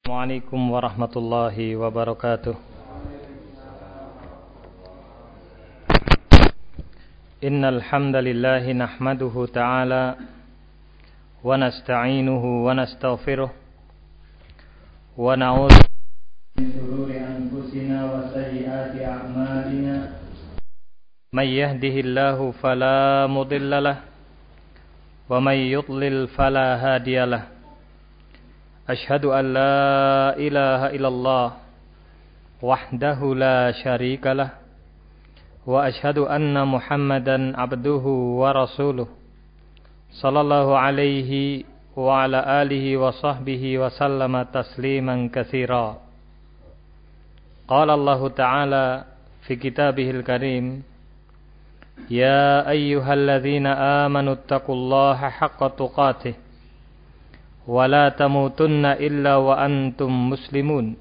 Assalamualaikum warahmatullahi wabarakatuh. Innal hamdalillah nahmaduhu ta'ala wa nasta'inuhu wa nastaghfiruh wa na'udzu min shururi anfusina wa sayyiati a'malina. May yahdihillahu fala mudilla lahu wa may yudlil fala hadiyalah. Ashhadu an la ilaha illallah wahdahu la syarika lah wa ashhadu anna Muhammadan abduhu wa rasuluh sallallahu alaihi wa ala alihi wa sahbihi wa sallama tasliman katsira. Qala Allah Ta'ala fi kitabihil karim, ya ayyuhalladzina amanu taqullaha haqqa tuqatih wa la tamutunna illa wa antum muslimun.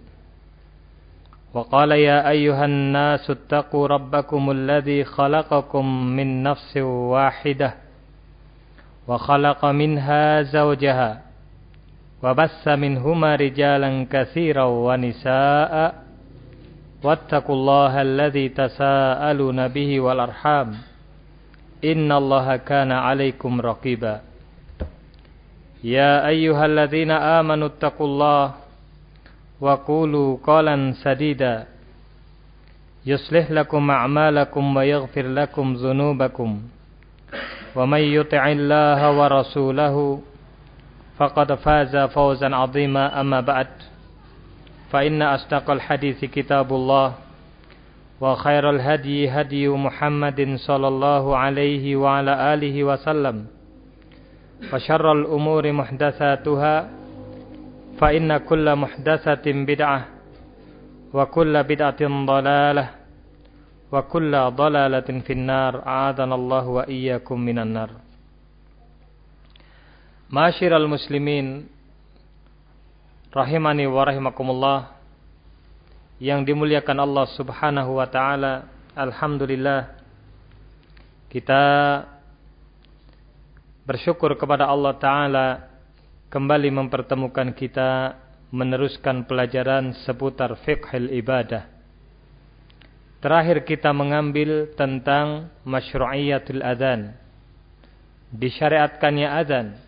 Wa qala ya ayyuhan nasu ittaqu rabbakumul ladzi khalaqakum min nafsin wahidah wa khalaqa minha zawjaha wa bassa minhuma rijalan katsiran wa nisaa'a wattaqullaha alladzi tasaaluna bihi wal arham innallaha kana 'alaikum raqiba. Ya ayyuhalladzina amanu taqullaha wa qulu qalan sadida yuslih lakum a'malakum wa yaghfir lakum dhunubakum wa may yuti'illaha wa rasulahu faqad faza fawzan 'azima. Amma ba'd, fa inna asdaqal hadithi kitabullah wa khairal hadyi hadyu Muhammadin sallallahu alaihi wa ala alihi wa sallam wa syarrul umuri muhdatsatuha fa inna kulla muhdatsatin bid'ah wa kulla bid'atin dhalalah wa kulla dhalalatin finnar. A'adhanallahu wa iyyakum minan nar. Ma'asyiral muslimin rahimani wa rahimakumullah, yang dimuliakan Allah Subhanahu wa taala, alhamdulillah kita bersyukur kepada Allah Ta'ala kembali mempertemukan kita meneruskan pelajaran seputar fiqhil ibadah. Terakhir kita mengambil tentang masyru'iyatul adzan, disyariatkannya adzan,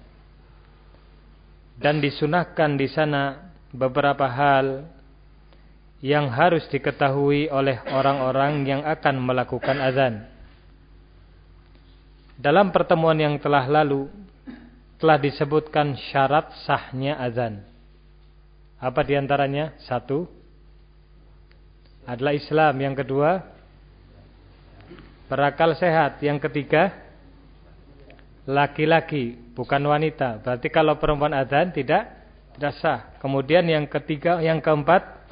dan disunahkan di sana beberapa hal yang harus diketahui oleh orang-orang yang akan melakukan adzan. Dalam pertemuan yang telah lalu telah disebutkan syarat sahnya azan. Apa diantaranya? Satu adalah Islam. Yang kedua, berakal sehat. Yang ketiga, laki-laki bukan wanita. Berarti kalau perempuan azan tidak sah. Kemudian yang ketiga, yang keempat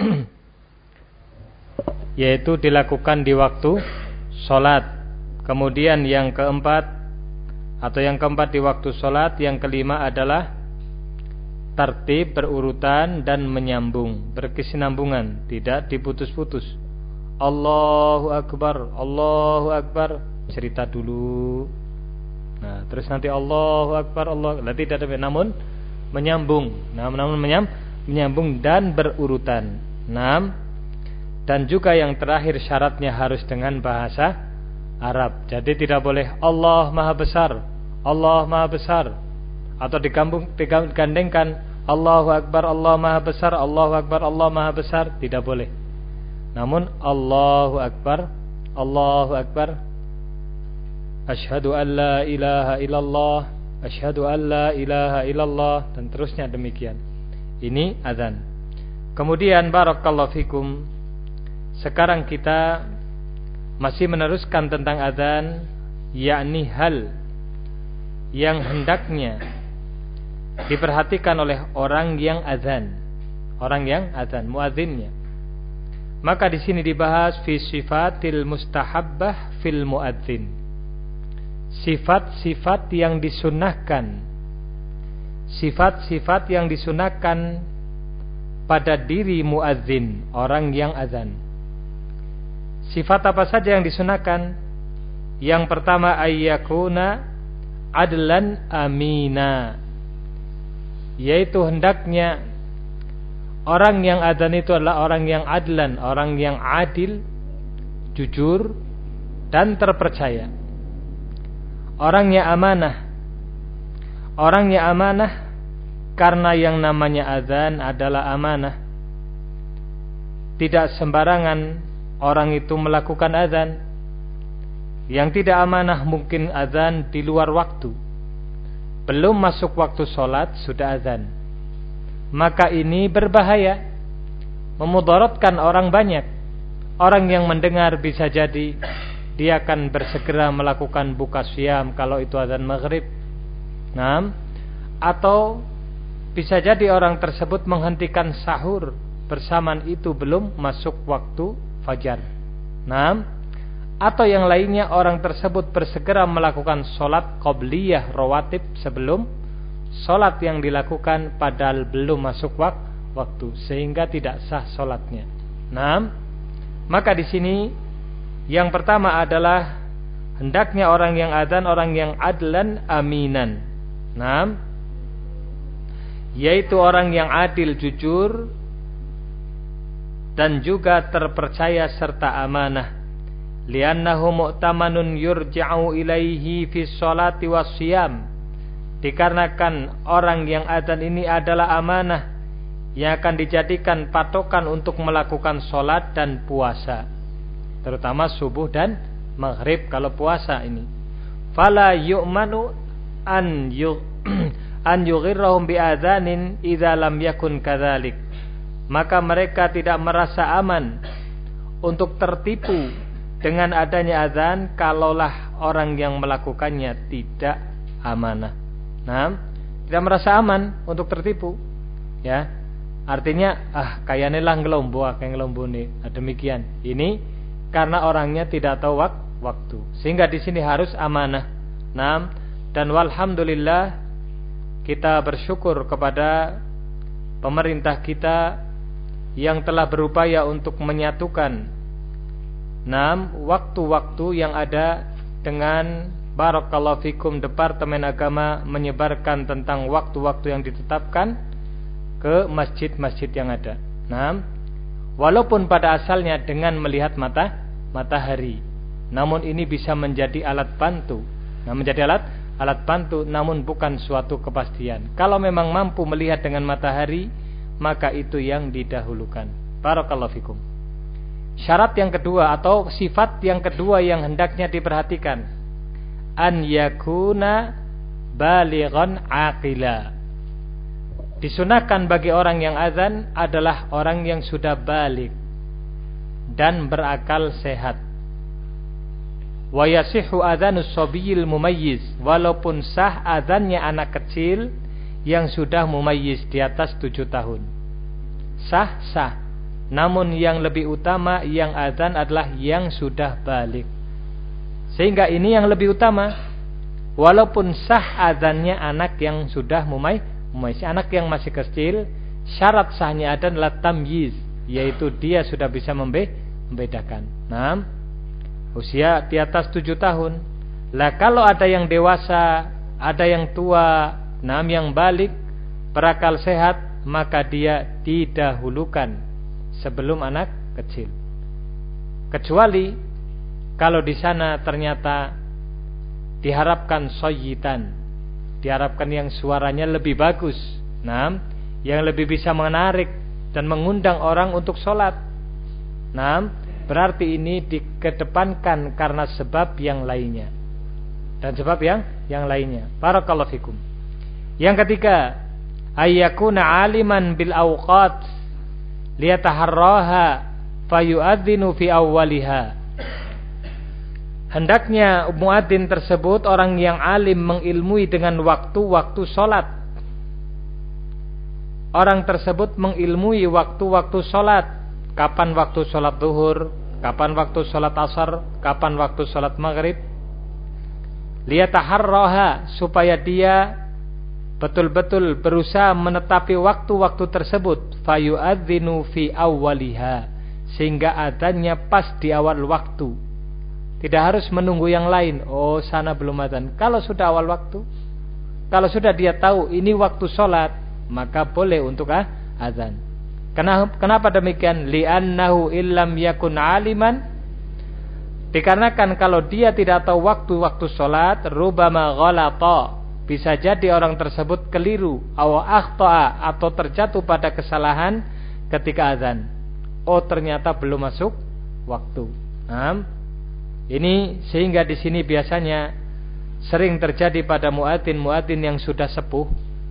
yaitu dilakukan di waktu sholat. Kemudian yang keempat di waktu sholat. Yang kelima adalah tertib, berurutan dan menyambung, berkesinambungan, tidak diputus-putus. Allahu Akbar, Allahu Akbar, cerita dulu. Nah, terus nanti Allahu Akbar, Allah. Tidak ada, namun menyambung. Namun menyambung dan berurutan. Dan juga yang terakhir syaratnya harus dengan bahasa Arab. Jadi tidak boleh Allah Maha Besar, Allah Maha Besar, atau digandengkan Allahu Akbar, Allah Maha Besar, Allahu Akbar, Allah Maha Besar, tidak boleh. Namun Allahu Akbar, Allahu Akbar, asyhadu an la ilaha illallah, asyhadu an la ilaha illallah, dan terusnya demikian. Ini azan. Kemudian barakallahu fikum, sekarang kita masih meneruskan tentang azan, yakni hal yang hendaknya diperhatikan oleh orang yang azan, muadzinnya. Maka di sini dibahas fi sifatil mustahabbah fil muadzin. Sifat-sifat yang disunahkan. Sifat-sifat yang disunahkan pada diri muadzin, orang yang azan. Sifat apa saja yang disunahkan? Yang pertama, ayyakuna adlan amina, yaitu hendaknya Orang yang adzan itu adalah orang yang adlan, orang yang adil, jujur dan terpercaya. Orang yang amanah. Orang yang amanah karena yang namanya adzan adalah amanah. Tidak sembarangan orang itu melakukan adzan. Yang tidak amanah mungkin adzan di luar waktu. Belum masuk waktu sholat sudah adzan. Maka ini berbahaya, memudaratkan orang banyak. Orang yang mendengar bisa jadi dia akan bersegera melakukan buka siam kalau itu adzan maghrib. Atau bisa jadi orang tersebut menghentikan sahur bersamaan itu belum masuk waktu fajar. Atau yang lainnya orang tersebut bersegera melakukan sholat qobliyah rawatib sebelum sholat yang dilakukan padahal belum masuk waktu, sehingga tidak sah sholatnya. Maka di sini yang pertama adalah hendaknya orang yang adzan orang yang adlan aminan. Yaitu orang yang adil, jujur dan juga terpercaya serta amanah. Li'annahu mu'tamanun yurja'u ilaihi fi sholati wassiyam. Dikarenakan orang yang adzan ini adalah amanah yang akan dijadikan patokan untuk melakukan sholat dan puasa, terutama subuh dan maghrib kalau puasa ini. Fala yu'manu an yughirrahum bi'adzanin idza lam yakun kadzalik. Maka mereka tidak merasa aman untuk tertipu dengan adanya adzan kalaulah orang yang melakukannya tidak amanah. Tidak merasa aman untuk tertipu. Ya. Artinya kayane lah ngelombo akeh ngelombone. Demikian. Ini karena orangnya tidak tahu waktu. Sehingga di sini harus amanah. Dan walhamdulillah kita bersyukur kepada pemerintah kita yang telah berupaya untuk menyatukan waktu-waktu yang ada dengan barakallahu fikum Departemen Agama menyebarkan tentang waktu-waktu yang ditetapkan ke masjid-masjid yang ada. Walaupun pada asalnya dengan melihat matahari, namun ini bisa menjadi alat bantu. Menjadi alat bantu namun bukan suatu kepastian. Kalau memang mampu melihat dengan matahari, maka itu yang didahulukan. Barakallahu fikum. Syarat yang kedua atau sifat yang kedua yang hendaknya diperhatikan, an yakuna balighan aqila. Disunahkan bagi orang yang azan adalah orang yang sudah baligh dan berakal sehat. Wa yasihhu adzanus sabiyil mumayyiz, walaupun sah azannya anak kecil yang sudah mumayyiz di atas 7 tahun. Sah. Namun yang lebih utama yang adzan adalah yang sudah baligh. Sehingga ini yang lebih utama. Walaupun sah adzannya anak yang sudah mumayyiz, anak yang masih kecil, syarat sahnya adzan adalah tamyiz, yaitu dia sudah bisa membedakan. Usia di atas 7 tahun. Lah kalau ada yang dewasa, ada yang tua, yang baligh, berakal sehat, maka dia didahulukan sebelum anak kecil. Kecuali kalau di sana ternyata diharapkan sayyitan, diharapkan yang suaranya lebih bagus, yang lebih bisa menarik dan mengundang orang untuk sholat. Berarti ini dikedepankan karena sebab yang lainnya. Dan sebab yang lainnya. Barakallahu fikum. Yang ketiga, ayyakuna aliman bil awqat liyataharraha fayu'adzinu fi awwaliha. Hendaknya muadzin tersebut orang yang alim mengilmui dengan waktu-waktu salat. Orang tersebut mengilmui waktu-waktu salat. Kapan waktu salat zuhur, kapan waktu salat asar, kapan waktu salat maghrib. Liyataharraha, supaya dia betul-betul berusaha menetapi waktu-waktu tersebut. Fayu'adzinu fi awwaliha, sehingga adzannya pas di awal waktu. Tidak harus menunggu yang lain. Oh, sana belum adzan. Kalau sudah awal waktu, kalau sudah dia tahu ini waktu sholat, maka boleh untuk adzan. Kenapa demikian? Li'annahu illam yakun aliman, dikarenakan kalau dia tidak tahu waktu salat, rubama ghalata, bisa jadi orang tersebut keliru, aw akhta'a, atau terjatuh pada kesalahan ketika azan. Oh, ternyata belum masuk waktu. Nah, ini sehingga di sini biasanya sering terjadi pada muadzin yang sudah sepuh,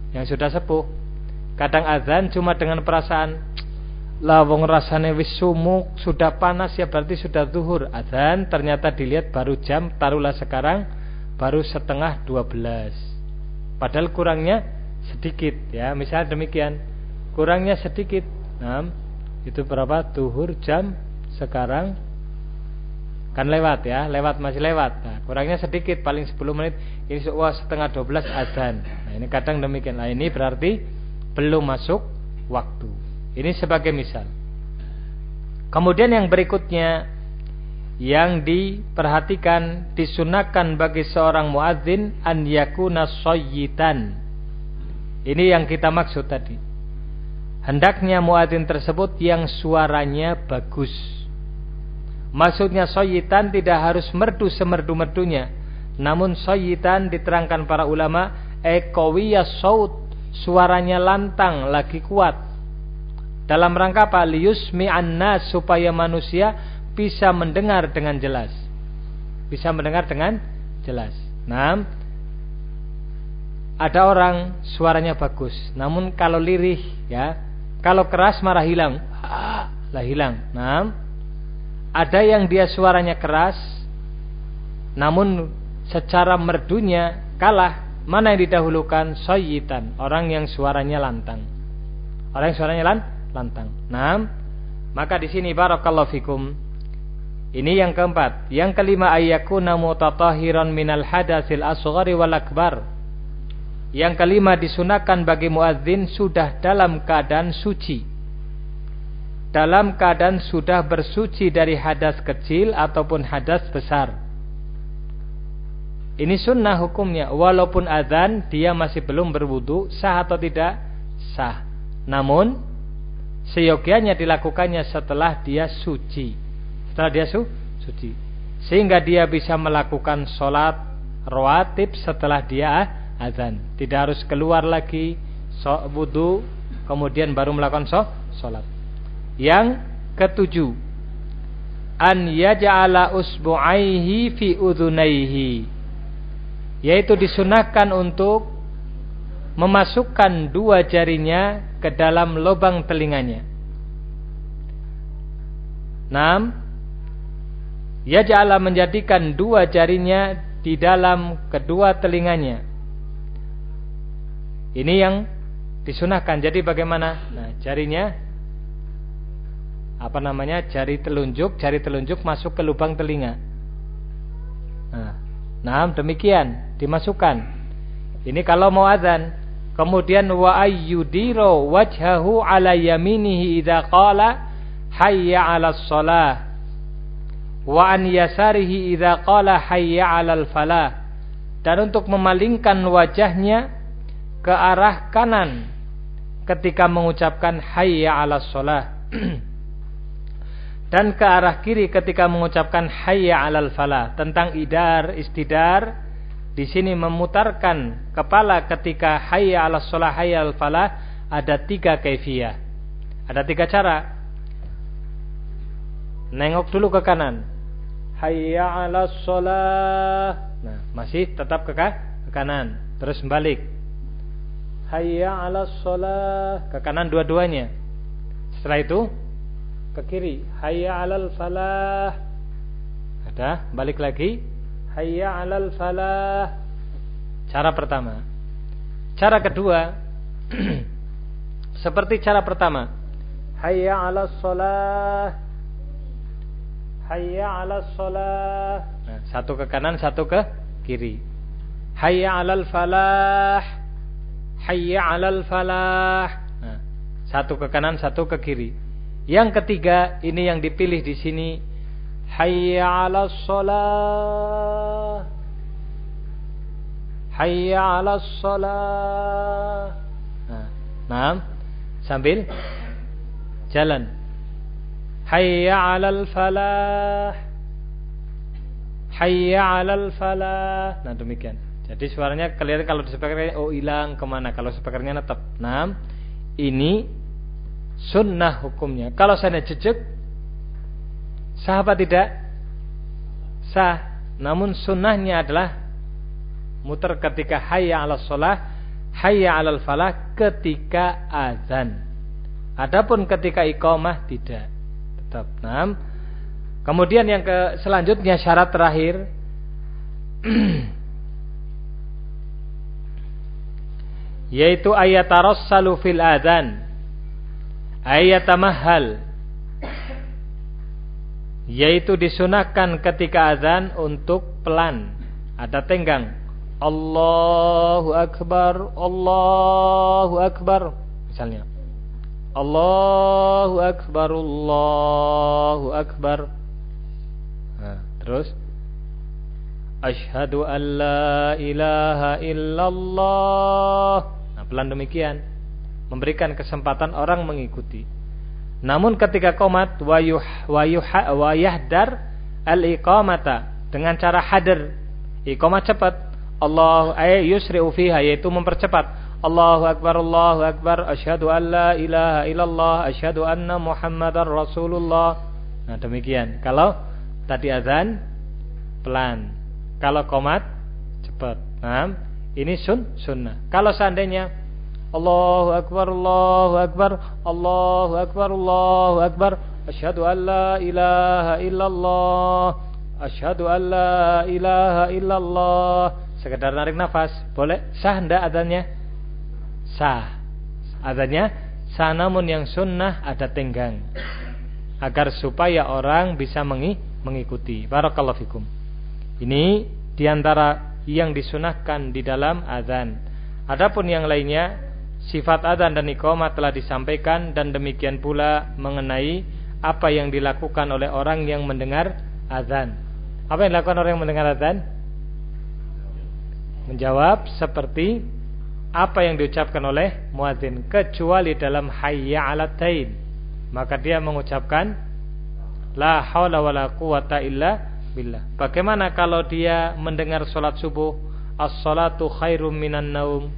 kadang azan cuma dengan perasaan, lah wong rasane wis sumuk, sudah panas ya berarti sudah zuhur. Azan ternyata dilihat baru jam, taruhlah sekarang baru 11:30. Padahal kurangnya sedikit ya, misalnya demikian. Kurangnya sedikit. Nah, itu berapa? Zuhur jam sekarang kan lewat ya, masih lewat. Nah, kurangnya sedikit, paling 10 menit. Ini 11:30 azan. Nah, ini kadang demikian. Nah, ini berarti belum masuk waktu. Ini sebagai misal. Kemudian yang berikutnya yang diperhatikan, disunahkan bagi seorang muadzin an yakuna sayyitan. Ini yang kita maksud tadi. Hendaknya muadzin tersebut yang suaranya bagus. Maksudnya sayyitan tidak harus merdu semerdu-merdunya. Namun sayyitan diterangkan para ulama qawiyas saut, suaranya lantang lagi kuat. Dalam rangka apa? Liyusmi'an nas, supaya manusia bisa mendengar dengan jelas. Nah, ada orang suaranya bagus, namun kalau lirih ya, kalau keras marah hilang. Hilang. Nah, ada yang dia suaranya keras, namun secara merdunya kalah. Mana yang didahulukan? Sayyitan, orang yang suaranya lantang. Nah, maka di sini barakallahu fikum. Ini yang keempat. Yang kelima, ayyakuna mutatahiran minal hadatsil asghari wal akbar. Yang kelima, disunahkan bagi muadzin sudah dalam keadaan suci. Dalam keadaan sudah bersuci dari hadas kecil ataupun hadas besar. Ini sunnah hukumnya. Walaupun azan dia masih belum berwudu, sah atau tidak? Sah. Namun seyogianya dilakukannya setelah dia suci. Suci. Sehingga dia bisa melakukan sholat rawatib setelah dia azan. Tidak harus keluar lagi wudu kemudian baru melakukan sholat. Yang ketujuh, an yaj'ala usbu'aihi fi udhunaihi, yaitu disunahkan untuk memasukkan dua jarinya ke dalam lubang telinganya. 6. Yaj'ala, menjadikan dua jarinya di dalam kedua telinganya. Ini yang disunahkan. Jadi bagaimana? Nah, jarinya jari telunjuk masuk ke lubang telinga. Nah, demikian dimasukkan. Ini kalau mau azan. Kemudian wa ayyudiro wajhahu ala yaminihi idza qala hayya 'alas shalah wa an yasarihi idza qala hayya 'alal falah. Dan untuk memalingkan wajahnya ke arah kanan ketika mengucapkan hayya 'alas shalah dan ke arah kiri ketika mengucapkan hayya 'alal falah. Tentang istidar di sini memutarkan kepala ketika hayya 'alas shalah hayya 'alal falah ada 3 kaifiyah. Ada 3 cara. Nengok dulu ke kanan. Hayya 'alas shalah. Nah, masih tetap ke kanan. Terus balik. Hayya 'alas shalah, ke kanan dua-duanya. Setelah itu ke kiri. Hayya 'alal falah. Ada, balik lagi. Hayya 'alal falah. Cara pertama. Cara kedua seperti cara pertama. Hayya 'alas shalah. Hayya 'alas shalah. Nah, satu ke kanan, satu ke kiri. Hayya 'alal falah. Hayya 'alal falah. Nah, satu ke kanan, satu ke kiri. Yang ketiga, ini yang dipilih di sini. Hayya 'alas shalah. Hayya 'alas shalah. Nah, sambil jalan. Hayya 'alal falah. Hayya 'alal falah. Nah, demikian. Jadi suaranya kelihatan kalau di speakernya hilang kemana, kalau speakernya tetap. Nah, ini sunnah hukumnya. Kalau saya jejak, sah apa tidak? Sah. Namun sunnahnya adalah muter ketika hayya 'alas shalah, hayya 'alal falah ketika azan. Adapun ketika iqamah tidak. Tetap. Nah, kemudian yang selanjutnya syarat terakhir yaitu ayatarassalu fil adzan, ayatamahhal, yaitu disunahkan ketika azan untuk pelan, ada tenggang. Allahu akbar, Allahu akbar, misalnya Allahu akbar, Allahu akbar. Nah, terus asyhadu an la ilaha illallah. Nah, pelan demikian, memberikan kesempatan orang mengikuti. Namun ketika qomat wa yahdar al-iqamata, dengan cara hadir, iqamah cepat. Allah yusri'u fiha, yaitu mempercepat. Allahu akbar, asyhadu an la ilaha illallah, asyhadu anna muhammadar rasulullah. Nah, demikian. Kalau tadi azan pelan, kalau qomat cepat. Nah, ini sunnah. Kalau seandainya Allahu akbar, Allahu akbar, Allahu akbar, Allahu akbar, asyhadu an la ilaha illallah, asyhadu an la ilaha illallah, sekedar narik nafas, boleh? Sah enggak adanya? Sah. Adanya sah, namun yang sunnah ada tenggang, agar supaya orang bisa mengikuti. Barakallahu fikum. Ini diantara yang disunahkan di dalam azan. Adapun yang lainnya, sifat azan dan iqamah telah disampaikan, dan demikian pula mengenai apa yang dilakukan oleh orang yang mendengar azan. Apa yang dilakukan orang yang mendengar azan? Menjawab seperti apa yang diucapkan oleh muadzin, kecuali dalam hayya 'alatain, maka dia mengucapkan la haula wala quwata illa billah. Bagaimana kalau dia mendengar salat subuh, as-salatu khairum minan naum?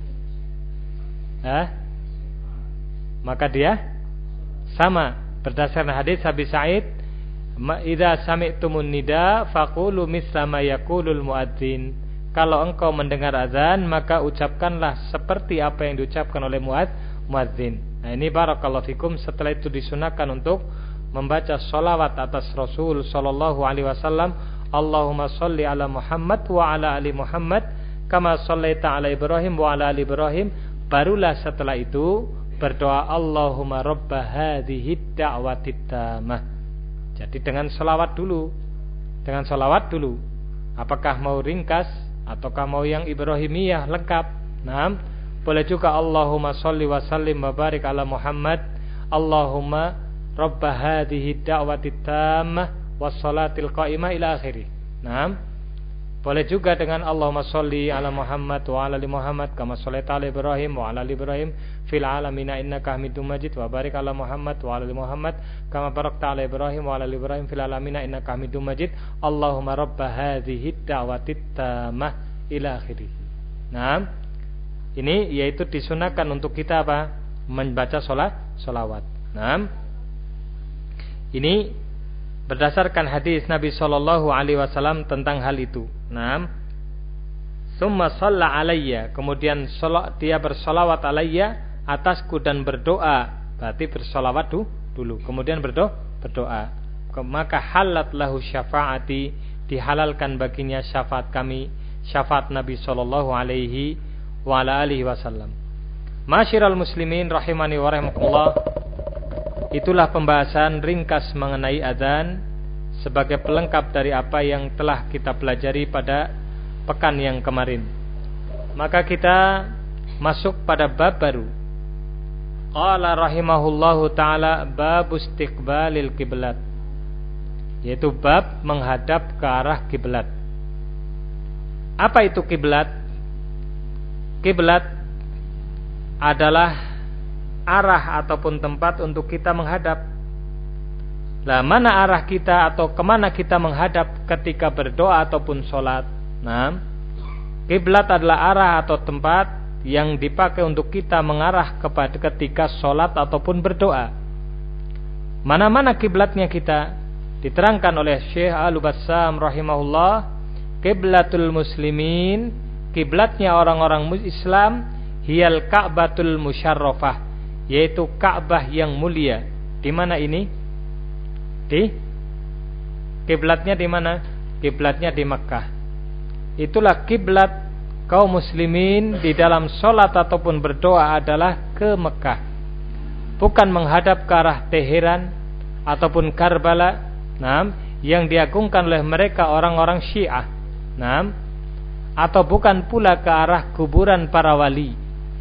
Maka dia sama berdasarkan hadis Abi Sa'id, idza sami'tumun nida faqulu misla ma yaqulul muadzin. Kalau engkau mendengar azan, maka ucapkanlah seperti apa yang diucapkan oleh muadzin. Nah, ini barakallahu fikum. Setelah itu disunahkan untuk membaca sholawat atas Rasul sallallahu alaihi wasallam. Allahumma sholli ala Muhammad wa ala ali Muhammad kama shallaita ala Ibrahim wa ala ali Ibrahim. Barulah setelah itu berdoa Allahumma rabba hadhihi da'watid tamah. Jadi dengan sholawat dulu. Dengan sholawat dulu. Apakah mau ringkas ataukah mau yang Ibrahimiyah lengkap? Nah, boleh juga Allahumma sholli wa sallim wa barik ala Muhammad, Allahumma rabba hadhihi da'watid tammah was salatil qa'imah ila akhirih. Nah, boleh juga dengan Allahumma sholli ala Muhammad wa ala ali Muhammad kama shallaita ala Ibrahim wa ala ali Ibrahim fil alamin innaka Hamidum Majid wa barik ala Muhammad wa ala ali Muhammad kama barakta ala Ibrahim wa ala ali Ibrahim fil alamin innaka Hamidum Majid. Allahumma rabba hadhihi da'watid tammah ila akhirih. Nah, ini yaitu disunahkan untuk kita apa? Membaca sholawat. Nah, ini berdasarkan hadis Nabi sallallahu alaihi wasallam tentang hal itu. Nah, summa shalla alayya, kemudian dia bersolawat alayya atasku dan berdoa, berarti bersolawat dulu, kemudian berdoa. Maka halat lahu syafaati, dihalalkan baginya syafaat kami, syafaat Nabi sallallahu alaihi wa ala alihi wasallam. Masyiral muslimin rahimani wa rahimakumullah. Itulah pembahasan ringkas mengenai adzan sebagai pelengkap dari apa yang telah kita pelajari pada pekan yang kemarin. Maka kita masuk pada bab baru. Qala rahimahullahu ta'ala bab istiqbalil kiblat, yaitu bab menghadap ke arah kiblat. Apa itu kiblat? Kiblat adalah arah ataupun tempat untuk kita menghadap. Lah, mana arah kita atau kemana kita menghadap ketika berdoa ataupun sholat? Nah, kiblat adalah arah atau tempat yang dipakai untuk kita mengarah kepada ketika sholat ataupun berdoa. Mana-mana kiblatnya kita? Diterangkan oleh Syekh Al-Bassam rahimahullah, kiblatul muslimin, kiblatnya orang-orang Islam, hiyal Ka'batul musyarrafah, yaitu Ka'bah yang mulia. Di mana ini? Di kiblatnya di mana? Kiblatnya di Makkah. Itulah kiblat kaum muslimin di dalam sholat ataupun berdoa adalah ke Mekah, bukan menghadap ke arah Teheran ataupun Karbala, yang diagungkan oleh mereka orang-orang Syiah, atau bukan pula ke arah kuburan para wali,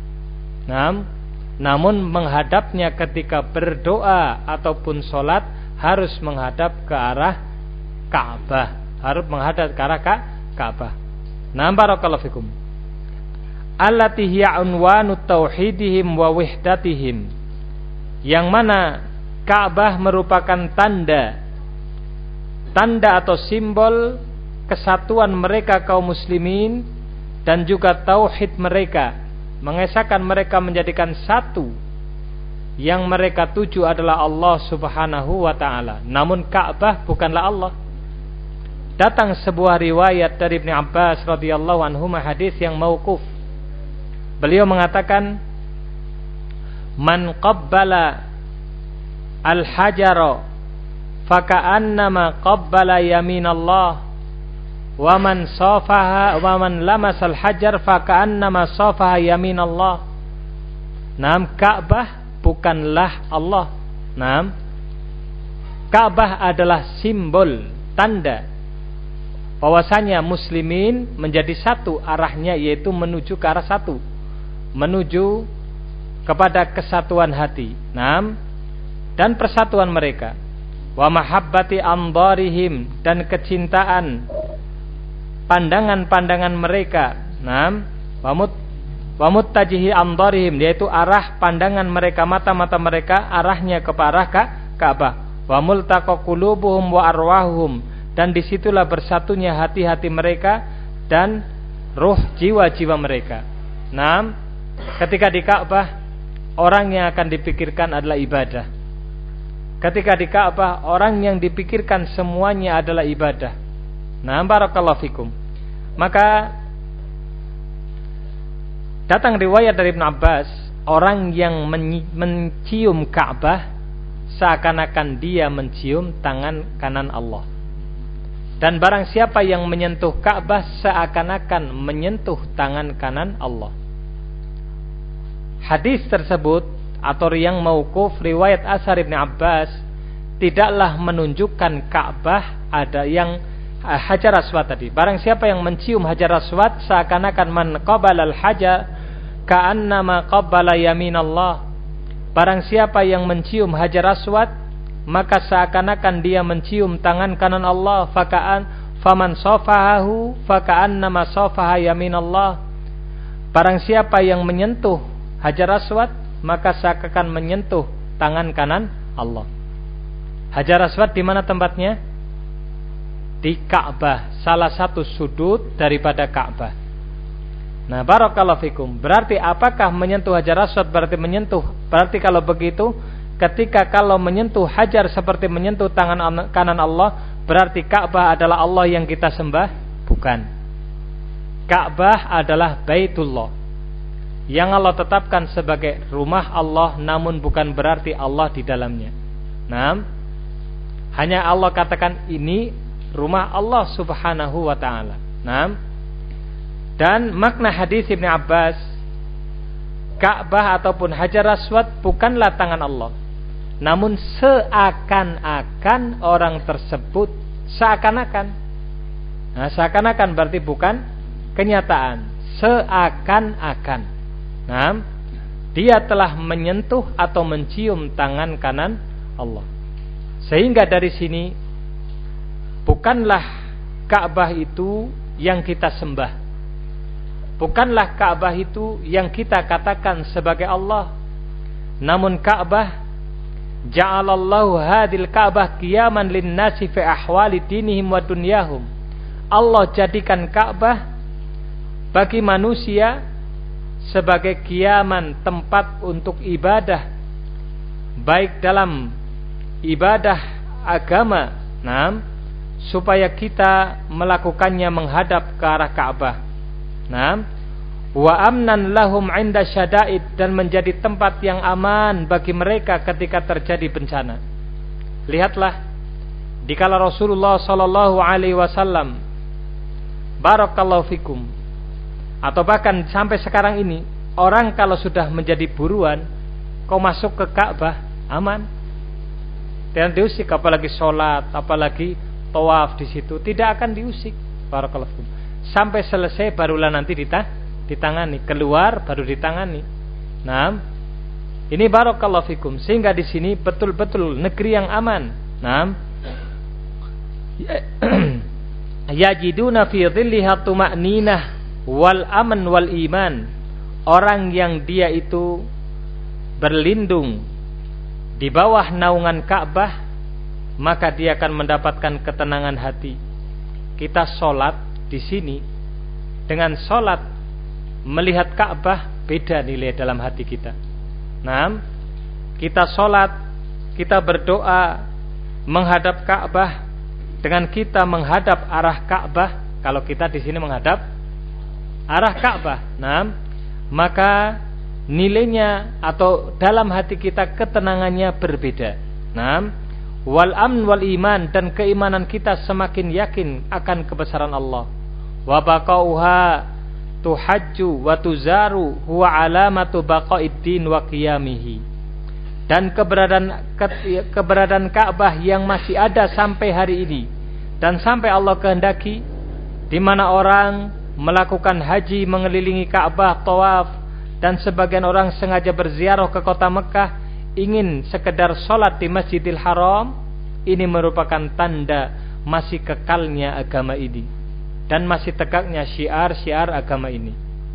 namun menghadapnya ketika berdoa ataupun sholat harus menghadap ke arah Ka'bah, harus menghadap ke arah Ka'bah. Barakallahu fikum. Allati hiya unwanu tauhidihim wa wahdatihim, yang mana Ka'bah merupakan tanda atau simbol kesatuan mereka kaum muslimin dan juga tauhid mereka, mengesahkan mereka menjadikan satu. Yang mereka tuju adalah Allah Subhanahu wa ta'ala. Namun Ka'bah bukanlah Allah. Datang sebuah riwayat dari Ibnu Abbas radhiyallahu anhu, hadis yang mauquf. Beliau mengatakan, man qabbala al-hajara faka'annama qabbala yaminallah, wa man safaha wa man lamasal hajar faka'annama safaha yaminallah. Ka'bah bukanlah Allah. Ka'bah adalah simbol, tanda bahwasanya muslimin menjadi satu arahnya, yaitu menuju ke arah satu, menuju kepada kesatuan hati, dan persatuan mereka. Wa mahabbati andarihim, dan kecintaan pandangan-pandangan mereka. Wa muttajihi andarihim, yaitu arah pandangan mereka, mata-mata mereka arahnya ke arah Ka'bah. Wa multaqa qulubuhum wa arwahuhum, dan disitulah bersatunya hati-hati mereka dan ruh jiwa-jiwa mereka. Ketika di Ka'bah, orang yang akan dipikirkan adalah ibadah. Ketika di Ka'bah, orang yang dipikirkan semuanya adalah ibadah. Barakallahu fikum. Maka datang riwayat dari Ibnu Abbas, orang yang mencium Ka'bah seakan-akan dia mencium tangan kanan Allah. Dan barang siapa yang menyentuh Ka'bah seakan-akan menyentuh tangan kanan Allah. Hadis tersebut atau yang mauquf riwayat asar Ibnu Abbas tidaklah menunjukkan Ka'bah ada yang Hajar Aswad tadi. Barang siapa yang mencium Hajar Aswad seakan-akan man qabala al-hajar ka'annama qabbala yaminallah. Barang siapa yang mencium Hajar Aswad, maka seakan-akan dia mencium tangan kanan Allah. Faman safahahu faka'annama safaha yaminallah. Barang siapa yang menyentuh Hajar Aswad, maka seakan menyentuh tangan kanan Allah. Hajar Aswad di mana tempatnya? Di Ka'bah, salah satu sudut daripada Ka'bah. Barakallahu fikum. Berarti apakah menyentuh Hajar Aswad berarti menyentuh? Berarti kalau begitu, ketika kalau menyentuh hajar seperti menyentuh tangan kanan Allah, berarti Ka'bah adalah Allah yang kita sembah? Bukan. Ka'bah adalah Baitullah yang Allah tetapkan sebagai rumah Allah, namun bukan berarti Allah di dalamnya. Hanya Allah katakan ini rumah Allah Subhanahu wa ta'ala. Dan makna hadis Ibnu Abbas, Ka'bah ataupun Hajar Aswad bukanlah tangan Allah, namun seakan-akan orang tersebut, seakan-akan. Seakan-akan berarti bukan kenyataan, seakan-akan. Dia telah menyentuh atau mencium tangan kanan Allah. Sehingga dari sini bukanlah Ka'bah itu yang kita sembah, bukanlah Ka'bah itu yang kita katakan sebagai Allah. Namun Ka'bah, ja'alallahu hadil Ka'bah qiyaman linnasi fi ahwali dinihim wa dunyahum. Allah jadikan Ka'bah bagi manusia sebagai qiyaman, tempat untuk ibadah, baik dalam ibadah agama, supaya kita melakukannya menghadap ke arah Ka'bah. Wa amnan lahum 'inda syada'id, dan menjadi tempat yang aman bagi mereka ketika terjadi bencana. Lihatlah, dikala Rasulullah sallallahu alaihi wasallam, barakallahu fikum, atau bahkan sampai sekarang ini, orang kalau sudah menjadi buruan, kau masuk ke Ka'bah aman, tidak diusik, apalagi sholat, apalagi tawaf di situ, tidak akan diusik. Barakallahu fikum. Sampai selesai barulah nanti ditangani, keluar baru ditangani. Ini barakallahu fikum, sehingga di sini betul-betul negeri yang aman. Yajiduna fi dhilliha tuma'ninah wal aman wal iman. Orang yang dia itu berlindung di bawah naungan Ka'bah, maka dia akan mendapatkan ketenangan hati. Kita sholat di sini dengan sholat melihat Ka'bah, beda nilai dalam hati kita. Kita sholat, kita berdoa menghadap Ka'bah, dengan kita menghadap arah Ka'bah. Kalau kita di sini menghadap arah Ka'bah, maka nilainya atau dalam hati kita ketenangannya berbeda. Wal amn wal iman, dan keimanan kita semakin yakin akan kebesaran Allah. Wa baqauha tuhajju wa tuzaru huwa alamatu baqaiddin wa qiyamihi. Dan keberadaan Ka'bah yang masih ada sampai hari ini dan sampai Allah kehendaki, di mana orang melakukan haji mengelilingi Ka'bah, tawaf, dan sebagian orang sengaja berziarah ke kota Mekah ingin sekedar sholat di Masjidil Haram. Ini merupakan tanda masih kekalnya agama ini dan masih tegaknya syiar-syiar agama ini.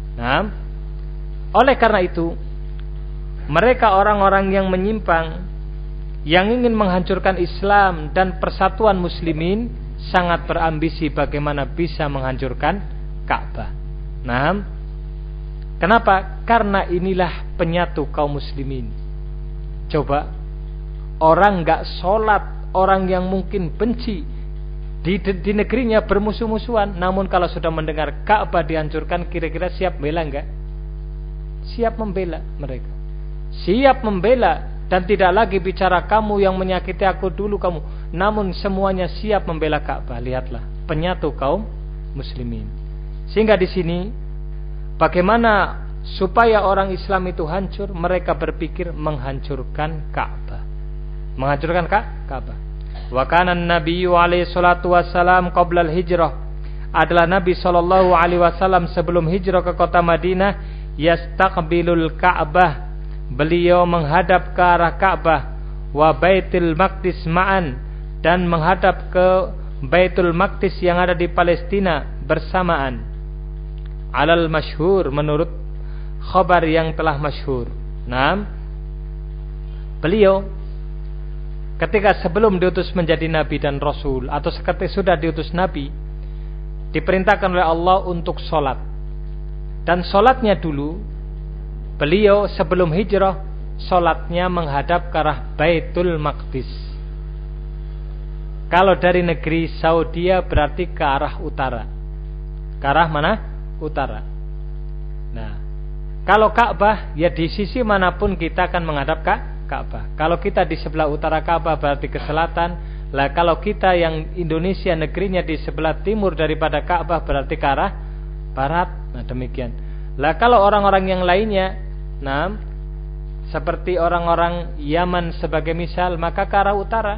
Oleh karena itu, mereka orang-orang yang menyimpang, yang ingin menghancurkan Islam dan persatuan muslimin, sangat berambisi bagaimana bisa menghancurkan Ka'bah. Kenapa? Karena inilah penyatu kaum muslimin. Coba, orang gak sholat, orang yang mungkin benci di negerinya bermusuh-musuhan, namun kalau sudah mendengar Ka'bah dihancurkan, kira-kira siap bela enggak? Siap membela mereka. Siap membela, dan tidak lagi bicara kamu yang menyakiti aku dulu kamu, namun semuanya siap membela Ka'bah. Lihatlah, penyatu kaum muslimin. Sehingga di sini bagaimana supaya orang Islam itu hancur? Mereka berpikir menghancurkan Ka'bah. Menghancurkan Ka'bah. Wa kana an-nabiyyu alaihi salatu wassalam qabla al-hijrah, adalah Nabi sallallahu alaihi wasallam sebelum hijrah ke kota Madinah, yastaqbilul Ka'bah, beliau menghadap ke arah Ka'bah, wa Baitul Maqdis ma'an, dan menghadap ke Baitul Maqdis yang ada di Palestina bersamaan. Alal masyhur, menurut khabar yang telah masyhur. Beliau ketika sebelum diutus menjadi nabi dan rasul, atau ketika sudah diutus nabi, diperintahkan oleh Allah untuk sholat. Dan sholatnya dulu, beliau sebelum hijrah, sholatnya menghadap ke arah Baitul Maqdis. Kalau dari negeri Saudi berarti ke arah utara. Ke arah mana? Utara. Kalau Ka'bah, ya di sisi manapun kita akan menghadap Ka'bah. Kalau kita di sebelah utara Ka'bah berarti ke selatan. Lah kalau kita yang Indonesia negerinya di sebelah timur daripada Ka'bah berarti ke arah barat. Demikian. Lah kalau orang-orang yang lainnya, seperti orang-orang Yaman sebagai misal, maka ke arah utara.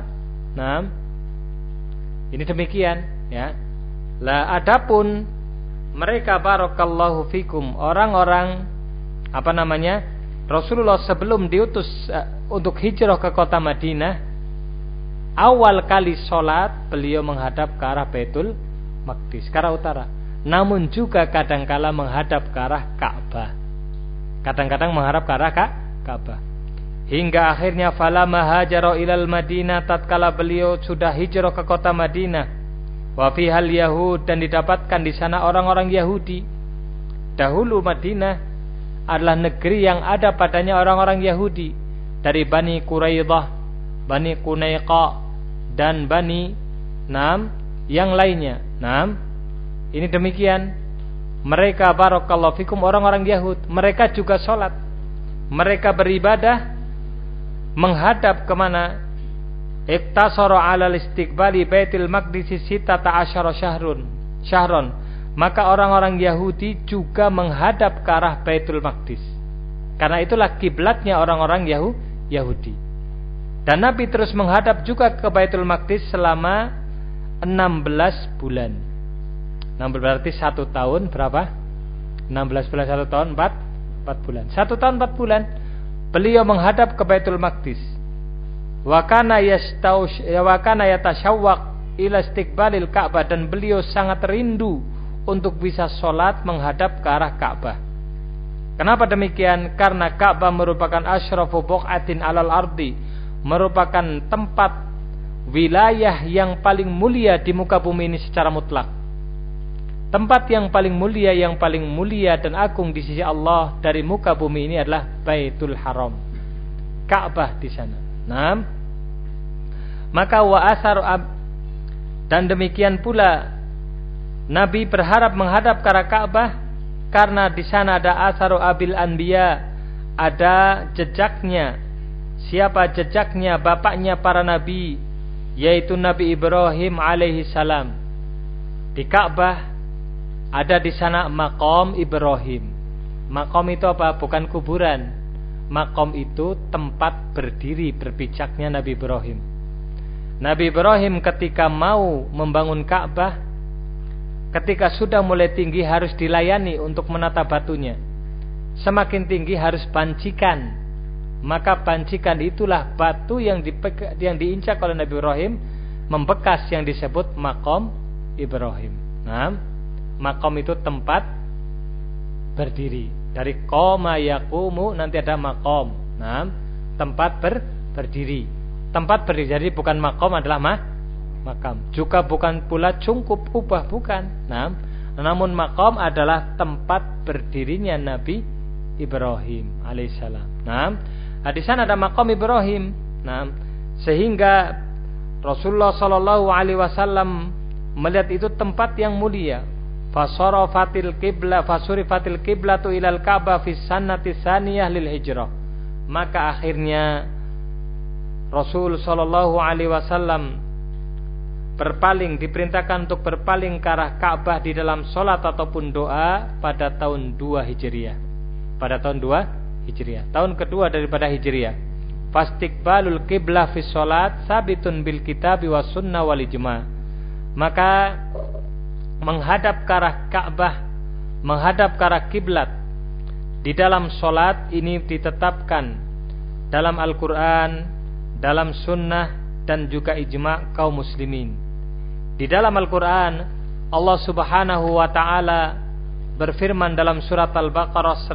Ini demikian, ya. Lah adapun mereka, barakallahu fikum, orang-orang Rasulullah sebelum diutus untuk hijrah ke kota Madinah, awal kali sholat beliau menghadap ke arah Baitul Maqdis, ke arah utara. Namun juga kadangkala menghadap ke arah Ka'bah. Kadang-kadang menghadap ke arah Ka'bah. hingga akhirnya falamma hajara ilal Madinah, tatkala beliau sudah hijrah ke kota Madinah, wa fihal Yahud, dan didapatkan di sana orang-orang Yahudi. Dahulu Madinah adalah negeri yang ada padanya orang-orang Yahudi dari Bani Quraidah, Bani Qunaiqa, dan Bani yang lainnya. Ini demikian. Mereka barakallahu fikum orang-orang Yahud, mereka juga sholat, mereka beribadah menghadap kemana? Iktasara 'ala istiqbali Baitul Maqdis 16 syahron. Maka orang-orang Yahudi juga menghadap ke arah Baitul Maqdis. Karena itulah kiblatnya orang-orang Yahudi. Dan Nabi terus menghadap juga ke Baitul Maqdis selama 16 bulan. 16 berarti 1 tahun berapa? 16 bulan 1 tahun 4 bulan. 1 tahun 4 bulan beliau menghadap ke Baitul Maqdis. Wa kana yatashawwaq ila istiqbalil Ka'bah, dan beliau sangat rindu untuk bisa sholat menghadap ke arah Ka'bah. Kenapa demikian? Karena Ka'bah merupakan asyrafu buq'atin 'alal ardi, merupakan tempat wilayah yang paling mulia di muka bumi ini secara mutlak. Tempat yang paling mulia dan agung di sisi Allah dari muka bumi ini adalah Baitul Haram, Ka'bah di sana. Maka wa asar dan demikian pula Nabi berharap menghadap ke arah Ka'bah karena di sana ada asaru abil anbiya, ada jejaknya. Siapa jejaknya? Bapaknya para nabi, yaitu Nabi Ibrahim alaihi salam. Di Ka'bah ada di sana maqam Ibrahim. Maqam itu apa? Bukan kuburan. Maqam itu tempat berdiri berpijaknya Nabi Ibrahim. Nabi Ibrahim ketika mau membangun Ka'bah, ketika sudah mulai tinggi harus dilayani untuk menata batunya. Semakin tinggi harus pancikan. Maka pancikan itulah batu yang diinjak oleh Nabi Ibrahim, membekas, yang disebut maqam Ibrahim. Maqam itu tempat berdiri. Dari qoma yaqumu nanti ada maqam. Tempat berdiri. Tempat berdiri. Jadi bukan maqam adalah makam. Juga bukan pula cungkup kubah, bukan. Namun maqam adalah tempat berdirinya Nabi Ibrahim alaihissalam. Di sana ada maqam Ibrahim. Sehingga Rasulullah sallallahu alaihi wasallam melihat itu tempat yang mulia. Fasurifatil qiblatu ilal Ka'bah fi sanati tsaniyah lil hijrah. Maka akhirnya Rasul sallallahu alaihi wasallam diperintahkan untuk berpaling ke arah Ka'bah di dalam salat ataupun doa pada tahun 2 Hijriah. Pada tahun 2 Hijriah, tahun kedua daripada Hijriah. Fastiqbalul qiblah fi salat sabitun bil kitabi was sunnah wal ijma'. Maka menghadap ke arah Ka'bah, menghadap ke arah kiblat di dalam salat ini ditetapkan dalam Al-Qur'an, dalam sunnah, dan juga ijma' kaum muslimin. Di dalam Al-Qur'an Allah Subhanahu wa taala berfirman dalam surat Al-Baqarah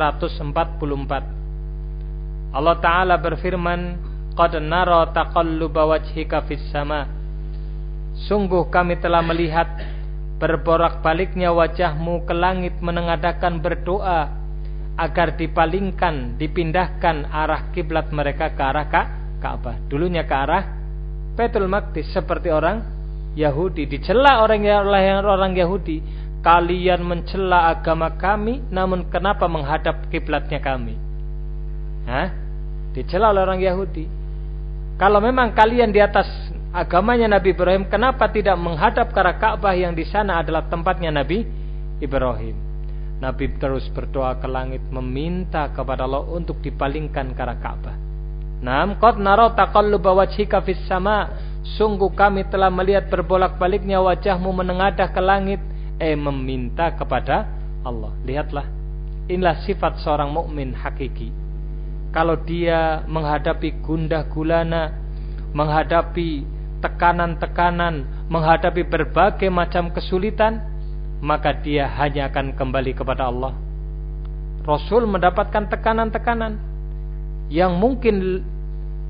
144. Allah taala berfirman, qad nara taqalluba wajhika fis sama. Sungguh kami telah melihat berbolak-baliknya wajahmu ke langit, menengadahkan berdoa agar dipindahkan arah kiblat mereka ke arah Ka'bah. Dulunya ke arah Baitul Maqdis, seperti orang Yahudi. Dicela orang Yahudi, kalian mencela agama kami, namun kenapa menghadap kiblatnya kami? Dicela oleh orang Yahudi. Kalau memang kalian di atas agamanya Nabi Ibrahim, kenapa tidak menghadap ke arah Ka'bah yang di sana adalah tempatnya Nabi Ibrahim? Nabi terus berdoa ke langit, meminta kepada Allah untuk dipalingkan ke arah Ka'bah. Qad nara taqalluba wajhika fis sama. Sungguh kami telah melihat berbolak-baliknya wajahmu menengadah ke langit, meminta kepada Allah. Lihatlah, inilah sifat seorang mukmin hakiki. Kalau dia menghadapi gundah gulana, menghadapi tekanan-tekanan, menghadapi berbagai macam kesulitan, maka dia hanya akan kembali kepada Allah. Rasul mendapatkan tekanan-tekanan yang mungkin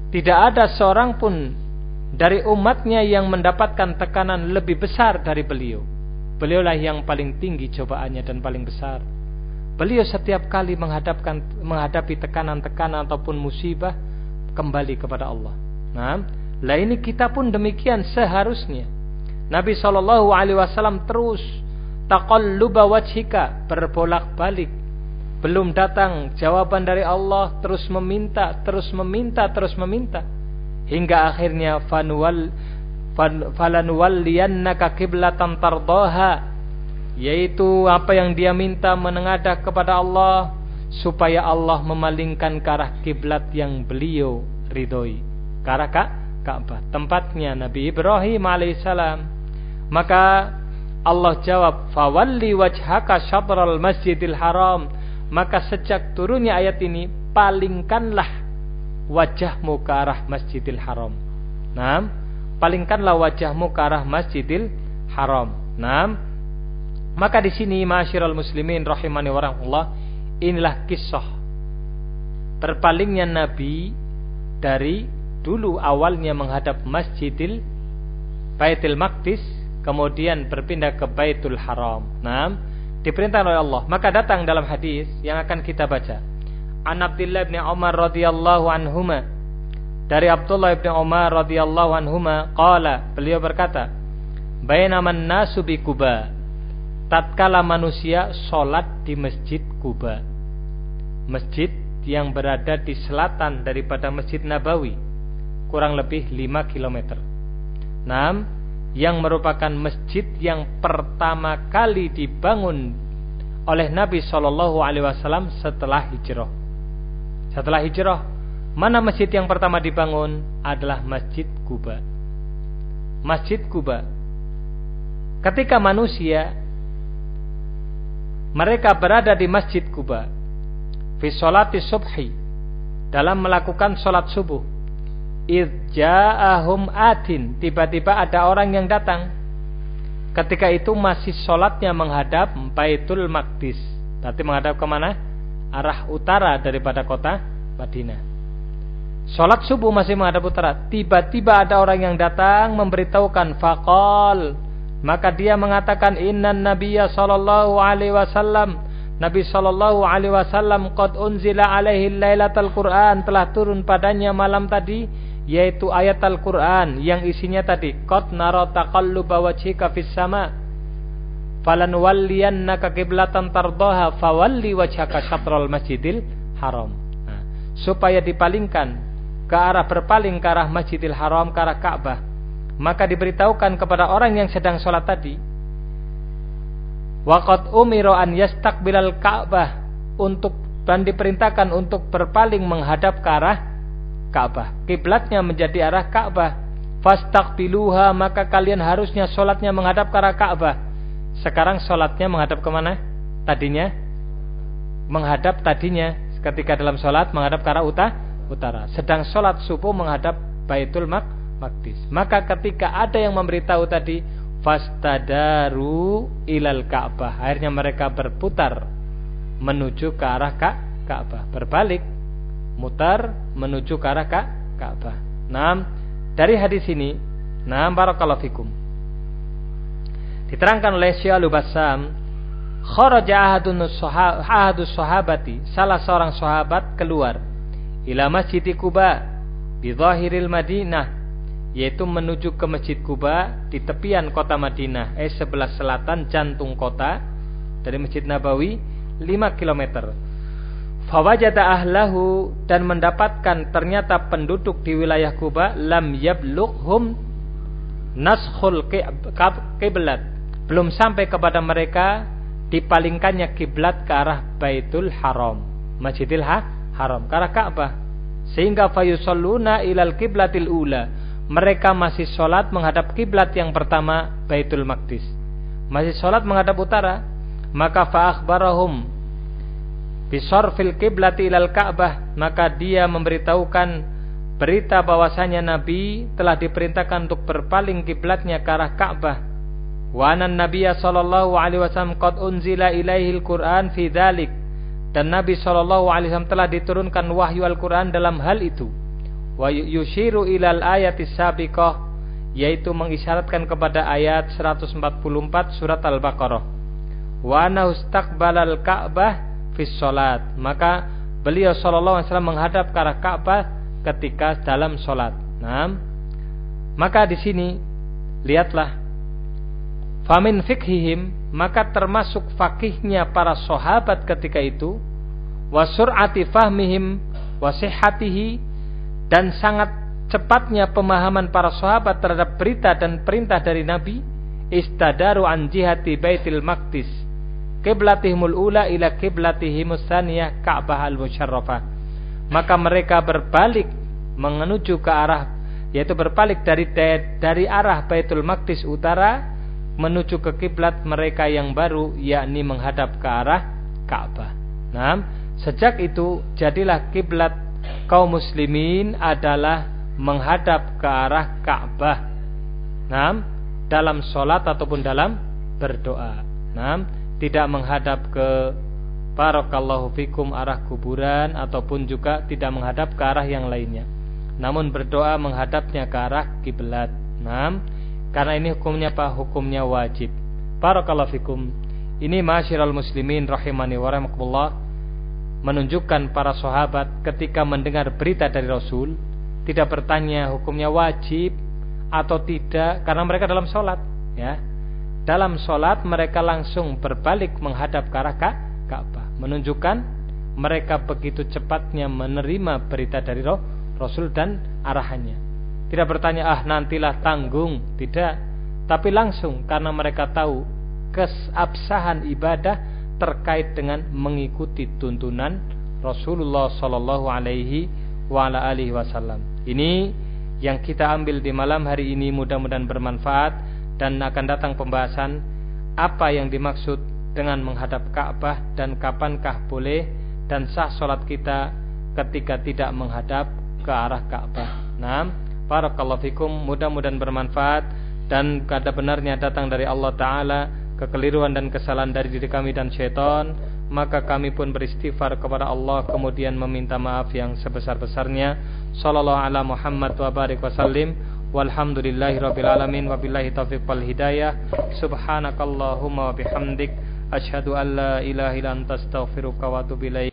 Tidak ada seorang pun dari umatnya yang mendapatkan tekanan lebih besar dari beliau. Beliaulah yang paling tinggi cobaannya dan paling besar. Beliau setiap kali menghadapi tekanan-tekanan ataupun musibah kembali kepada Allah. Nah, lah ini kita pun demikian seharusnya. Nabi SAW terus taqalluba wajhika, berbolak-balik. Belum datang jawaban dari Allah, terus meminta. Hingga akhirnya falanuwalliyannaka qiblatan tardaha, yaitu apa yang dia minta menengadah kepada Allah supaya Allah memalingkan ke arah kiblat yang beliau ridhoi, ke arah Ka'bah, tempatnya Nabi Ibrahim alaihissalam. Maka Allah jawab, fawalli wajhaka syatral masjidil haram. Maka sejak turunnya ayat ini, palingkanlah wajahmu ke arah Masjidil Haram. Nah, palingkanlah wajahmu ke arah Masjidil Haram. Nah, maka di sini ma'asyiral muslimin rahimani wa rahmatullah, inilah kisah terpalingnya Nabi dari dulu awalnya menghadap Masjidil Baitul Maqdis, kemudian berpindah ke Baitul Haram. Nah, diperintahkan oleh Allah. Maka datang dalam hadis yang akan kita baca, An Abdullah bin Umar radhiyallahu anhuma, dari Abdullah bin Umar radhiyallahu anhuma, qala, beliau berkata, bainaman nasu bi Quba, tatkala manusia salat di Masjid Quba, masjid yang berada di selatan daripada Masjid Nabawi, kurang lebih 5 km. Yang merupakan masjid yang pertama kali dibangun oleh Nabi SAW setelah hijrah. Setelah hijrah, mana masjid yang pertama dibangun? Adalah Masjid Quba. Masjid Quba. Ketika manusia mereka berada di Masjid Quba fi sholati subhi, dalam melakukan sholat subuh, idja'ahum atin, tiba-tiba ada orang yang datang. Ketika itu masih sholatnya menghadap Baitul Maqdis, berarti menghadap kemana? Arah utara daripada kota Madinah. Sholat subuh masih menghadap utara. Tiba-tiba ada orang yang datang memberitahukan, faqal, maka dia mengatakan, innan nabiyya sallallahu alaihi wasallam, Nabi sallallahu alaihi wasallam qad unzila alaihi lailatul Quran, telah turun padanya malam tadi, yaitu ayat Al-Quran yang isinya tadi, qad nara taqalluba wajhika fis sama falanwalliyannaka qiblatan tardaha fawalli wajhaka syatral masjidil haram. Nah, supaya dipalingkan ke arah, berpaling ke arah Masjidil Haram, ke arah Ka'bah. Maka diberitahukan kepada orang yang sedang sholat tadi, waqad umira an yastaqbilal Ka'bah, dan diperintahkan untuk berpaling menghadap ke arah Ka'bah. Kiblatnya menjadi arah Ka'bah. Fastaqbiluha, maka kalian harusnya sholatnya menghadap ke arah Ka'bah. Sekarang sholatnya menghadap kemana? Tadinya ketika dalam sholat menghadap ke arah utara. Sedang sholat subuh menghadap Baitul Maqdis. Maka ketika ada yang memberitahu tadi, fastadaru ilal Ka'bah, akhirnya mereka berputar menuju ke arah Ka'bah, berbalik, mutar menuju ke arah Ka'bah. Nah, dari hadis ini, barakallahu fikum, diterangkan oleh Syekh Al-Bassam, kharaja ahadus sahabati, salah seorang sahabat keluar, ila Masjid Quba bi zahiril Madinah, yaitu menuju ke Masjid Quba di tepian kota Madinah, sebelah selatan jantung kota dari Masjid Nabawi 5 km. Fawajada ahlahu, dan mendapatkan ternyata penduduk di wilayah Quba, lam yablughum naskhul qiblat, belum sampai kepada mereka dipalingkannya kiblat ke arah Baitul Haram, Masjidil Haram, ke arah Ka'bah, sehingga fayusalluna ilal qiblatil ula, mereka masih sholat menghadap kiblat yang pertama, Baitul Maqdis, masih sholat menghadap utara. Maka fa'akhbarahum bisarfil qiblati ilal Ka'bah, maka dia memberitahukan berita bahwasanya Nabi telah diperintahkan untuk berpaling kiblatnya ke arah Ka'bah. Wa anan nabiyya sallallahu alaihi wasallam qad unzila ilaihil Qur'an fi dzalik, dan Nabi sallallahu alaihi wasallam telah diturunkan wahyu Al-Qur'an dalam hal itu. wa yushiru ilal ayati sabiqah, yaitu mengisyaratkan kepada ayat 144 surat Al-Baqarah. Wa nastaqbalal Ka'bah fi shalat, maka beliau sallallahu alaihi wasallam menghadap ke arah Ka'bah ketika dalam salat. Nah, maka di sini lihatlah, famin fikhihim, maka termasuk fakihnya para sahabat ketika itu, wa sur'ati fahmihim wa sihhatihi, dan sangat cepatnya pemahaman para sahabat terhadap berita dan perintah dari Nabi, istadaru an jihati Baitul Maqdis qiblatihimul ula ila qiblatihimus tsaniyah Ka'bah al-Musyarrafah. Maka mereka berbalik menuju ke arah, yaitu berbalik dari arah Baitul Maqdis utara menuju ke kiblat mereka yang baru, yakni menghadap ke arah Ka'bah. Nah, sejak itu jadilah kiblat kaum muslimin adalah menghadap ke arah Ka'bah. Nah, dalam sholat ataupun dalam berdoa. Nah, tidak menghadap ke barakallahu fikum arah kuburan, ataupun juga tidak menghadap ke arah yang lainnya. Namun berdoa menghadapnya ke arah kiblat. Nah, karena ini hukumnya apa? Hukumnya wajib. Barakallahu fikum. Ini ma'asyiral muslimin rahimani wa rahimakumullah, menunjukkan para sahabat ketika mendengar berita dari Rasul tidak bertanya hukumnya wajib atau tidak, karena mereka dalam sholat, ya. Dalam sholat mereka langsung berbalik menghadap ke arah Ka'bah, menunjukkan mereka begitu cepatnya menerima berita dari Rasul dan arahannya. Tidak bertanya, nantilah tanggung, tidak, tapi langsung, karena mereka tahu keabsahan ibadah terkait dengan mengikuti tuntunan Rasulullah sallallahu alaihi wa ala alihi wasallam. Ini yang kita ambil di malam hari ini, mudah-mudahan bermanfaat, dan akan datang pembahasan apa yang dimaksud dengan menghadap Ka'bah dan kapankah boleh dan sah salat kita ketika tidak menghadap ke arah Ka'bah. Nah, barakallahu fikum, mudah-mudahan bermanfaat dan kada benarnya datang dari Allah Ta'ala, kekeliruan dan kesalahan dari diri kami dan syaitan, maka kami pun beristighfar kepada Allah, kemudian meminta maaf yang sebesar-besarnya. Sallallahu ala Muhammad wa barik wa sallim, walhamdulillahi rabbil alamin, wabillahi taufiq wal hidayah. Subhanakallahumma wa bihamdik, asyhadu an la ilaha illa anta astaghfiruka wa atubu ilaik.